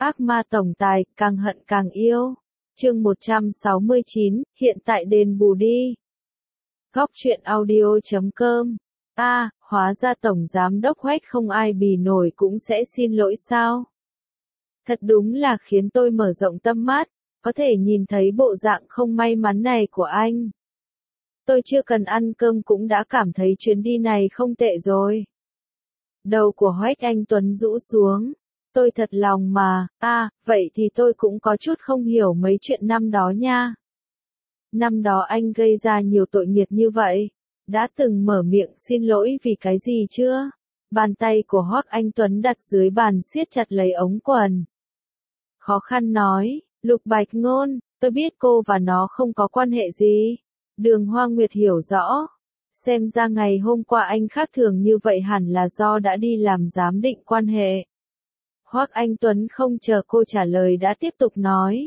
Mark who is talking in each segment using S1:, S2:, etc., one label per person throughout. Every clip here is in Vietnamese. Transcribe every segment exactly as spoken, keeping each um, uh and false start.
S1: Ác ma tổng tài, càng hận càng yêu. Chương một trăm sáu mươi chín, hiện tại đền bù đi. Góc truyện audio chấm com. A, à, hóa ra tổng giám đốc Hoách không ai bì nổi cũng sẽ xin lỗi sao? Thật đúng là khiến tôi mở rộng tâm mắt, có thể nhìn thấy bộ dạng không may mắn này của anh. Tôi chưa cần ăn cơm cũng đã cảm thấy chuyến đi này không tệ rồi. Đầu của Hoách Anh Tuấn rũ xuống. Tôi thật lòng mà, à, vậy thì tôi cũng có chút không hiểu mấy chuyện năm đó nha. Năm đó anh gây ra nhiều tội nghiệp như vậy, đã từng mở miệng xin lỗi vì cái gì chưa? Bàn tay của Hoắc Anh Tuấn đặt dưới bàn siết chặt lấy ống quần. Khó khăn nói, Lục Bạch Ngôn, tôi biết cô và nó không có quan hệ gì. Đường Hoa Nguyệt hiểu rõ. Xem ra ngày hôm qua anh khác thường như vậy hẳn là do đã đi làm giám định quan hệ. Hoắc Anh Tuấn không chờ cô trả lời đã tiếp tục nói.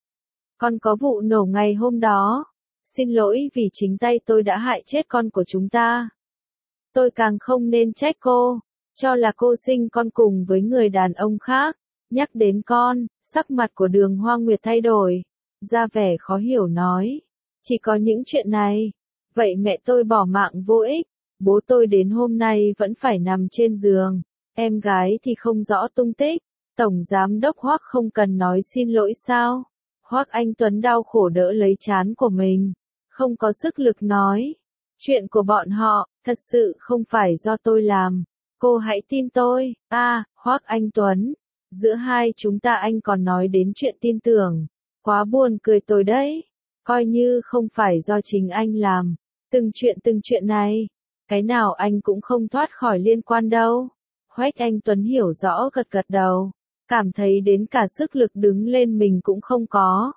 S1: Còn có vụ nổ ngày hôm đó. Xin lỗi vì chính tay tôi đã hại chết con của chúng ta. Tôi càng không nên trách cô, cho là cô sinh con cùng với người đàn ông khác. Nhắc đến con, sắc mặt của Đường Hoa Nguyệt thay đổi, ra vẻ khó hiểu nói. Chỉ có những chuyện này, vậy mẹ tôi bỏ mạng vô ích, bố tôi đến hôm nay vẫn phải nằm trên giường. Em gái thì không rõ tung tích, Tổng Giám đốc Hoắc không cần nói xin lỗi sao? Hoắc Anh Tuấn đau khổ đỡ lấy trán của mình, không có sức lực nói. Chuyện của bọn họ, thật sự không phải do tôi làm, cô hãy tin tôi. A, à, Hoắc Anh Tuấn, giữa hai chúng ta anh còn nói đến chuyện tin tưởng, quá buồn cười tôi đấy, coi như không phải do chính anh làm, từng chuyện từng chuyện này, cái nào anh cũng không thoát khỏi liên quan đâu. Hoắc Anh Tuấn hiểu rõ gật gật đầu, cảm thấy đến cả sức lực đứng lên mình cũng không có.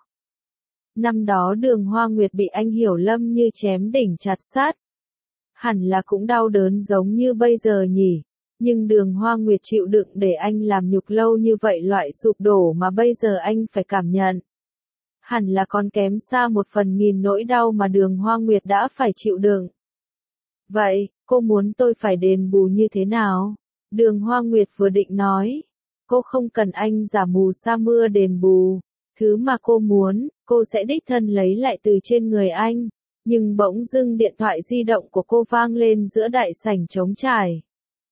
S1: Năm đó Đường Hoa Nguyệt bị anh Hiểu Lâm như chém đỉnh chặt sát. Hẳn là cũng đau đớn giống như bây giờ nhỉ, nhưng Đường Hoa Nguyệt chịu đựng để anh làm nhục lâu như vậy loại sụp đổ mà bây giờ anh phải cảm nhận. Hẳn là còn kém xa một phần nghìn nỗi đau mà Đường Hoa Nguyệt đã phải chịu đựng. Vậy, cô muốn tôi phải đền bù như thế nào? Đường Hoa Nguyệt vừa định nói, cô không cần anh giả mù sa mưa đền bù, thứ mà cô muốn, cô sẽ đích thân lấy lại từ trên người anh, nhưng bỗng dưng điện thoại di động của cô vang lên giữa đại sảnh trống trải.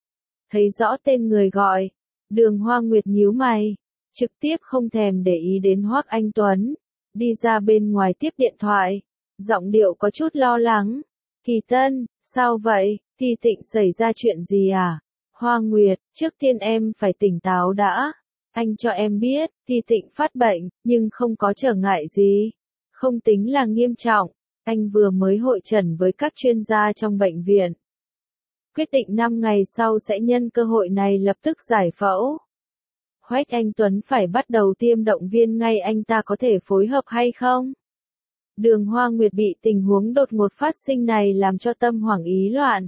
S1: Thấy rõ tên người gọi, Đường Hoa Nguyệt nhíu mày, trực tiếp không thèm để ý đến Hoắc Anh Tuấn, đi ra bên ngoài tiếp điện thoại, giọng điệu có chút lo lắng. Kỳ Tân, sao vậy, Thi Tịnh xảy ra chuyện gì à? Hoa Nguyệt, trước tiên em phải tỉnh táo đã. Anh cho em biết, Thi Tịnh phát bệnh, nhưng không có trở ngại gì. Không tính là nghiêm trọng. Anh vừa mới hội chẩn với các chuyên gia trong bệnh viện. Quyết định năm ngày sau sẽ nhân cơ hội này lập tức giải phẫu. Hoắc Anh Tuấn phải bắt đầu tiêm động viên ngay, anh ta có thể phối hợp hay không? Đường Hoa Nguyệt bị tình huống đột ngột phát sinh này làm cho tâm hoảng ý loạn.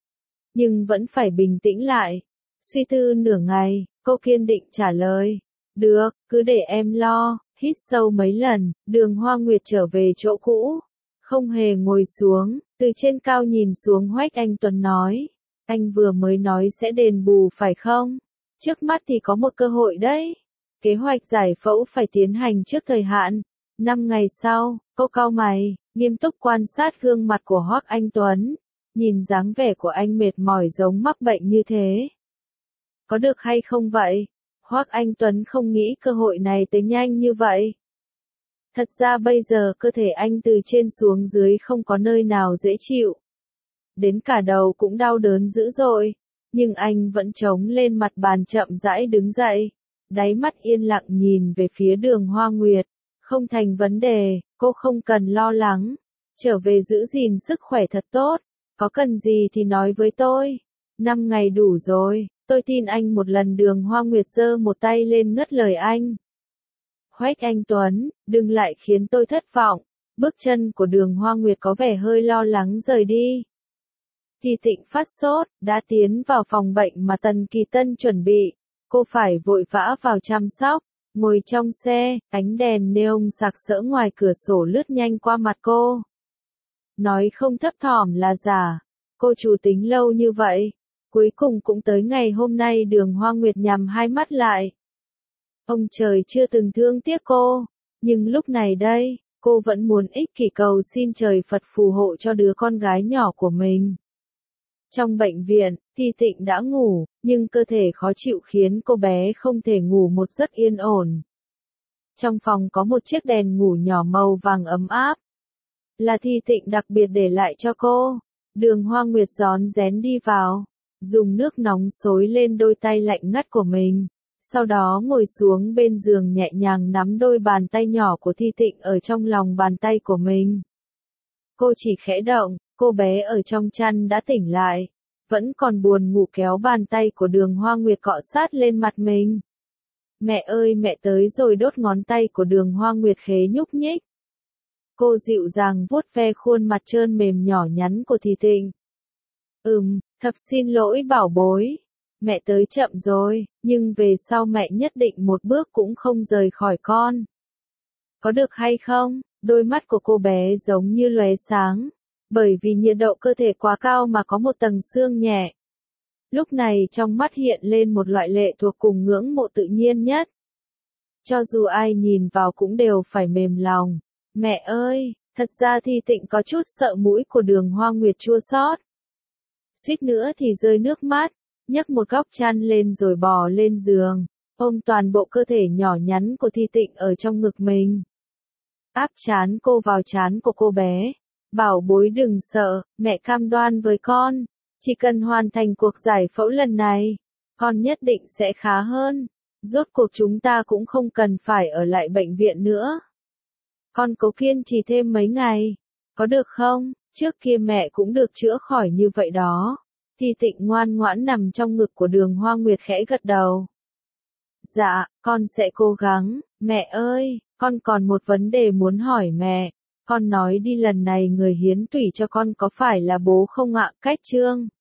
S1: Nhưng vẫn phải bình tĩnh lại. Suy tư nửa ngày, cô kiên định trả lời. Được, cứ để em lo. Hít sâu mấy lần, Đường Hoa Nguyệt trở về chỗ cũ. Không hề ngồi xuống, từ trên cao nhìn xuống Hoắc Anh Tuấn nói. Anh vừa mới nói sẽ đền bù phải không? Trước mắt thì có một cơ hội đấy. Kế hoạch giải phẫu phải tiến hành trước thời hạn. Năm ngày sau, cô cau mày, nghiêm túc quan sát gương mặt của Hoắc Anh Tuấn. Nhìn dáng vẻ của anh mệt mỏi giống mắc bệnh như thế. Có được hay không vậy? Hoắc Anh Tuấn không nghĩ cơ hội này tới nhanh như vậy. Thật ra bây giờ cơ thể anh từ trên xuống dưới không có nơi nào dễ chịu. Đến cả đầu cũng đau đớn dữ dội. Nhưng anh vẫn chống lên mặt bàn chậm rãi đứng dậy. Đáy mắt yên lặng nhìn về phía Đường Hoa Nguyệt. Không thành vấn đề, cô không cần lo lắng. Trở về giữ gìn sức khỏe thật tốt. Có cần gì thì nói với tôi. Năm ngày đủ rồi, tôi tin anh một lần. Đường Hoa Nguyệt giơ một tay lên ngắt lời anh. Hoắc Anh Tuấn, đừng lại khiến tôi thất vọng. Bước chân của Đường Hoa Nguyệt có vẻ hơi lo lắng rời đi. Thi Tịnh phát sốt, đã tiến vào phòng bệnh mà Tần Kỳ Tân chuẩn bị. Cô phải vội vã vào chăm sóc. Ngồi trong xe, ánh đèn neon sặc sỡ ngoài cửa sổ lướt nhanh qua mặt cô. Nói không thấp thỏm là giả. Cô chủ tính lâu như vậy. Cuối cùng cũng tới ngày hôm nay. Đường Hoa Nguyệt nhắm hai mắt lại. Ông trời chưa từng thương tiếc cô, nhưng lúc này đây, cô vẫn muốn ích kỷ cầu xin trời Phật phù hộ cho đứa con gái nhỏ của mình. Trong bệnh viện, Thi Tịnh đã ngủ, nhưng cơ thể khó chịu khiến cô bé không thể ngủ một giấc yên ổn. Trong phòng có một chiếc đèn ngủ nhỏ màu vàng ấm áp. Là Thi Tịnh đặc biệt để lại cho cô. Đường Hoa Nguyệt rón rén đi vào, dùng nước nóng xối lên đôi tay lạnh ngắt của mình. Sau đó ngồi xuống bên giường nhẹ nhàng nắm đôi bàn tay nhỏ của Thi Tịnh ở trong lòng bàn tay của mình. Cô chỉ khẽ động, cô bé ở trong chăn đã tỉnh lại, vẫn còn buồn ngủ kéo bàn tay của Đường Hoa Nguyệt cọ sát lên mặt mình. Mẹ ơi mẹ tới rồi, đốt ngón tay của Đường Hoa Nguyệt khế nhúc nhích. Cô dịu dàng vuốt ve khuôn mặt trơn mềm nhỏ nhắn của Thi Tịnh. Ừm, thật xin lỗi bảo bối. Mẹ tới chậm rồi, nhưng về sau mẹ nhất định một bước cũng không rời khỏi con. Có được hay không? Đôi mắt của cô bé giống như lóe sáng, bởi vì nhiệt độ cơ thể quá cao mà có một tầng sương nhẹ. Lúc này trong mắt hiện lên một loại lệ thuộc cùng ngưỡng mộ tự nhiên nhất. Cho dù ai nhìn vào cũng đều phải mềm lòng. Mẹ ơi, thật ra Thi Tịnh có chút sợ mũi của Đường Hoa Nguyệt chua xót. Suýt nữa thì rơi nước mắt, nhấc một góc chăn lên rồi bò lên giường, ôm toàn bộ cơ thể nhỏ nhắn của Thi Tịnh ở trong ngực mình. Áp trán cô vào trán của cô bé. Bảo bối đừng sợ, mẹ cam đoan với con, chỉ cần hoàn thành cuộc giải phẫu lần này, con nhất định sẽ khá hơn. Rốt cuộc chúng ta cũng không cần phải ở lại bệnh viện nữa. Con cố kiên trì thêm mấy ngày, có được không? Trước kia mẹ cũng được chữa khỏi như vậy đó. Thi Tịnh ngoan ngoãn nằm trong ngực của Đường Hoa Nguyệt khẽ gật đầu. Dạ, con sẽ cố gắng. Mẹ ơi, con còn một vấn đề muốn hỏi mẹ. Con nói đi, lần này người hiến tủy cho con có phải là bố không ạ? Cách Trương